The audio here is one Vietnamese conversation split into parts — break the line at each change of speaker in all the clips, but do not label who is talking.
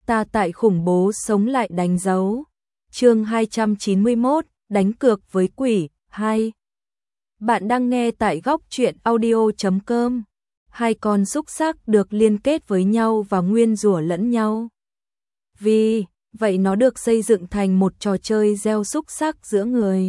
ta tại khủng bố sống lại đánh dấu. Chương 291, đánh cược với quỷ 2. Bạn đang nghe tại góc truyện audio.com. Hai con xúc xắc được liên kết với nhau và nguyên rủa lẫn nhau. Vì vậy nó được xây dựng thành một trò chơi gieo xúc xắc giữa người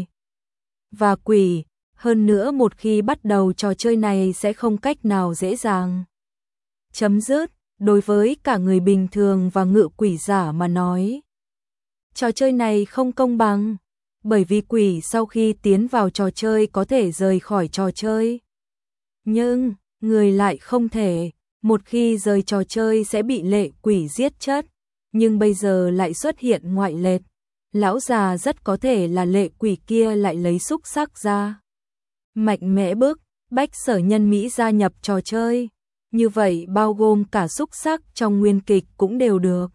và quỷ. Hơn nữa một khi bắt đầu trò chơi này sẽ không cách nào dễ dàng chấm dứt đối với cả người bình thường và ngự quỷ giả mà nói. Trò chơi này không công bằng, bởi vì quỷ sau khi tiến vào trò chơi có thể rời khỏi trò chơi. Nhưng, người lại không thể, một khi rời trò chơi sẽ bị lệ quỷ giết chết, nhưng bây giờ lại xuất hiện ngoại lệ. Lão già rất có thể là lệ quỷ kia lại lấy xúc xắc ra. Mạnh mẽ bức, bách Sở Nhân Mỹ gia nhập trò chơi. Như vậy bao gồm cả xúc xắc trong nguyên kịch cũng đều được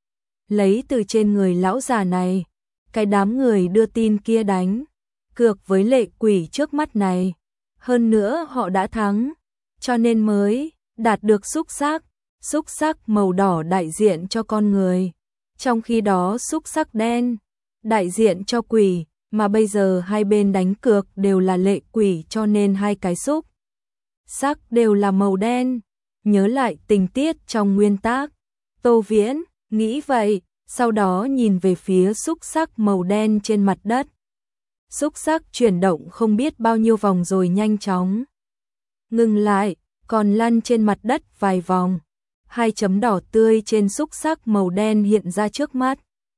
lấy từ trên người lão già này. Cái đám người đưa tin kia đánh cược với lệ quỷ trước mắt này. Hơn nữa họ đã thắng, cho nên mới đạt được xúc xắc màu đỏ đại diện cho con người. Trong khi đó xúc xắc đen đại diện cho quỷ, mà bây giờ hai bên đánh cược đều là lệ quỷ cho nên hai cái xúc xắc đều là màu đen. Nhớ lại tình tiết trong nguyên tác, Tô Viễn nghĩ vậy, sau đó nhìn về phía xúc xắc màu đen trên mặt đất. Xúc xắc chuyển động không biết bao nhiêu vòng rồi nhanh chóng ngừng lại, còn lăn trên mặt đất vài vòng. Hai chấm đỏ tươi trên xúc xắc màu đen hiện ra trước mắt.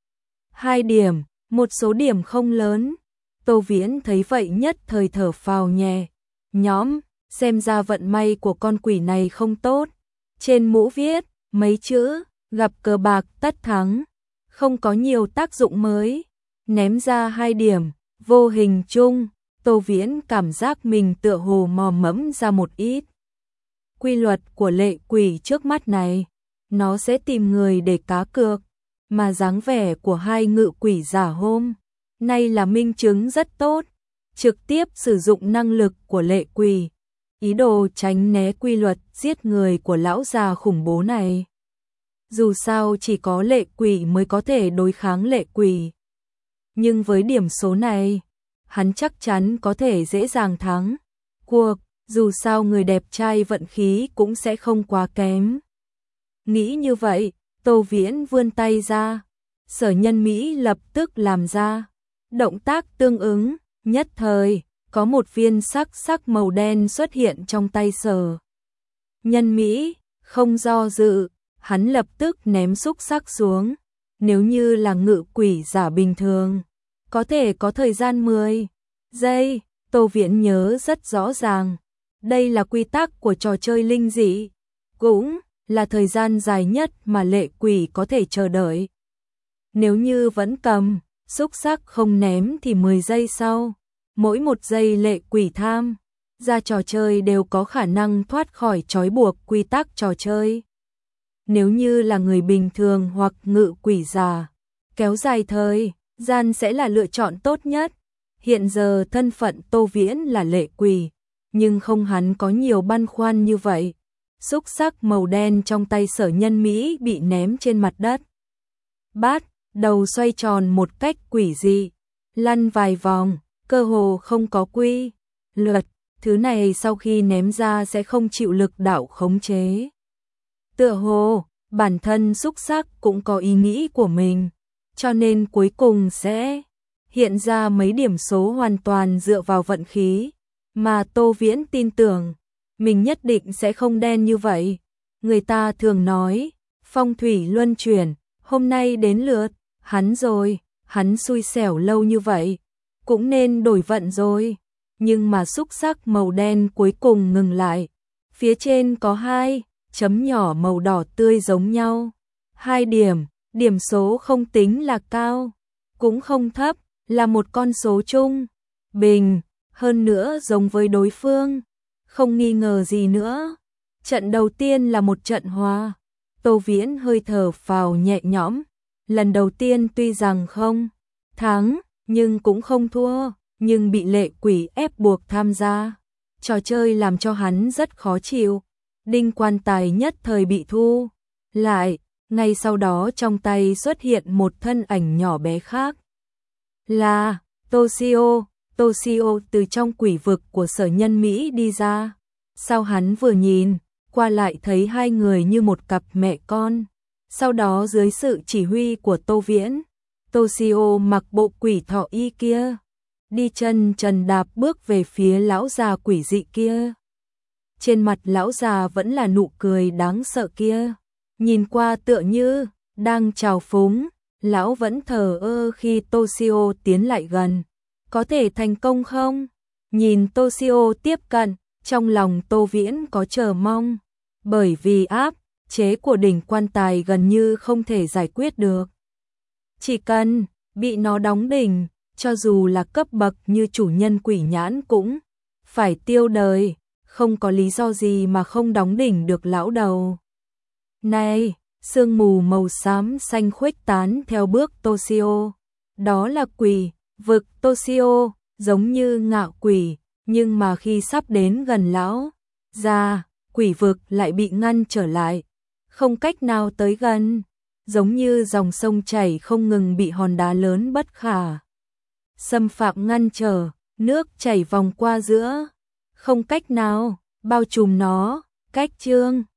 2 điểm, một số điểm không lớn. Tô Viễn thấy vậy nhất thời thở phào nhẹ nhõm, xem ra vận may của con quỷ này không tốt. Trên mũ viết mấy chữ, gặp cờ bạc tất thắng, không có nhiều tác dụng mới. Ném ra 2 điểm, vô hình chung, Tô Viễn cảm giác mình tựa hồ mò mẫm ra một ít. Quy luật của lệ quỷ trước mắt này, nó sẽ tìm người để cá cược, mà dáng vẻ của hai ngự quỷ giả hôm nay là minh chứng rất tốt. Trực tiếp sử dụng năng lực của lệ quỷ, ý đồ tránh né quy luật giết người của lão già khủng bố này. Dù sao chỉ có lệ quỷ mới có thể đối kháng lệ quỷ, nhưng với điểm số này, hắn chắc chắn có thể dễ dàng thắng cuộc. Dù sao người đẹp trai vận khí cũng sẽ không quá kém. Nghĩ như vậy, Tô Viễn vươn tay ra. Sở Nhân Mỹ lập tức làm ra động tác tương ứng. Nhất thời, có một viên sắc màu đen xuất hiện trong tay Sở Nhân Mỹ. Không do dự, hắn lập tức ném xúc xắc xuống. Nếu như là ngự quỷ giả bình thường, có thể có thời gian 10 giây. Tô Viễn nhớ rất rõ ràng. Đây là quy tắc của trò chơi linh dị, cũng là thời gian dài nhất mà lệ quỷ có thể chờ đợi. Nếu như vẫn cầm xúc xắc không ném thì 10 giây sau, mỗi 1 giây lệ quỷ tham ra trò chơi đều có khả năng thoát khỏi trói buộc quy tắc trò chơi. Nếu như là người bình thường hoặc ngự quỷ giả, kéo dài thời gian sẽ là lựa chọn tốt nhất. Hiện giờ thân phận Tô Viễn là lệ quỷ, nhưng không hắn có nhiều băn khoăn như vậy. Xúc xắc màu đen trong tay Sở Nhân Mỹ bị ném trên mặt đất. Bắt đầu xoay tròn một cách quỷ dị, lăn vài vòng, cơ hồ không có quy luật. Thứ này sau khi ném ra sẽ không chịu lực đạo khống chế. Tựa hồ, bản thân xúc xắc cũng có ý nghĩ của mình, cho nên cuối cùng sẽ hiện ra mấy điểm số hoàn toàn dựa vào vận khí. Mà Tô Viễn tin tưởng, mình nhất định sẽ không đen như vậy. Người ta thường nói, phong thủy luân chuyển, hôm nay đến lượt hắn rồi, hắn xui xẻo lâu như vậy, cũng nên đổi vận rồi. Nhưng mà xúc xắc màu đen cuối cùng ngừng lại. Phía trên có 2 chấm nhỏ màu đỏ tươi giống nhau. 2 điểm, điểm số không tính là cao, cũng không thấp, là một con số chung, bình. Hơn nữa giống với đối phương, không nghi ngờ gì nữa. Trận đầu tiên là một trận hòa. Tô Viễn hơi thở phào nhẹ nhõm. Lần đầu tiên tuy rằng không thắng, nhưng cũng không thua, nhưng bị lệ quỷ ép buộc tham gia. Trò chơi làm cho hắn rất khó chịu. Đinh quan tài nhất thời bị thu lại, ngay sau đó trong tay xuất hiện một thân ảnh nhỏ bé khác. Là Toshio, Toshio từ trong quỷ vực của sở nhân Mỹ đi ra. Sao hắn vừa nhìn qua lại thấy hai người như một cặp mẹ con. Sau đó dưới sự chỉ huy của Tô Viễn, Toshio mặc bộ quỷ thọ y kia, đi chân trần đạp bước về phía lão già quỷ dị kia. Trên mặt lão già vẫn là nụ cười đáng sợ kia, nhìn qua tựa như đang trào phúng. Lão vẫn thờ ơ khi Toshio tiến lại gần. Có thể thành công không? Nhìn Toshio tiếp cận, trong lòng Tô Viễn có chờ mong, bởi vì áp chế của đỉnh quan tài gần như không thể giải quyết được. Chỉ cần bị nó đóng đỉnh, cho dù là cấp bậc như chủ nhân quỷ nhãn cũng phải tiêu đời, không có lý do gì mà không đóng đỉnh được lão đầu. Này, sương mù màu xám xanh khuếch tán theo bước Toshio. Đó là quỷ vực Toshio, giống như ngạo quỷ, nhưng mà khi sắp đến gần lão già, quỷ vực lại bị ngăn trở lại, không cách nào tới gần, giống như dòng sông chảy không ngừng bị hòn đá lớn bất khả xâm phạm ngăn trở, nước chảy vòng qua giữa, không cách nào bao trùm nó. Cách chương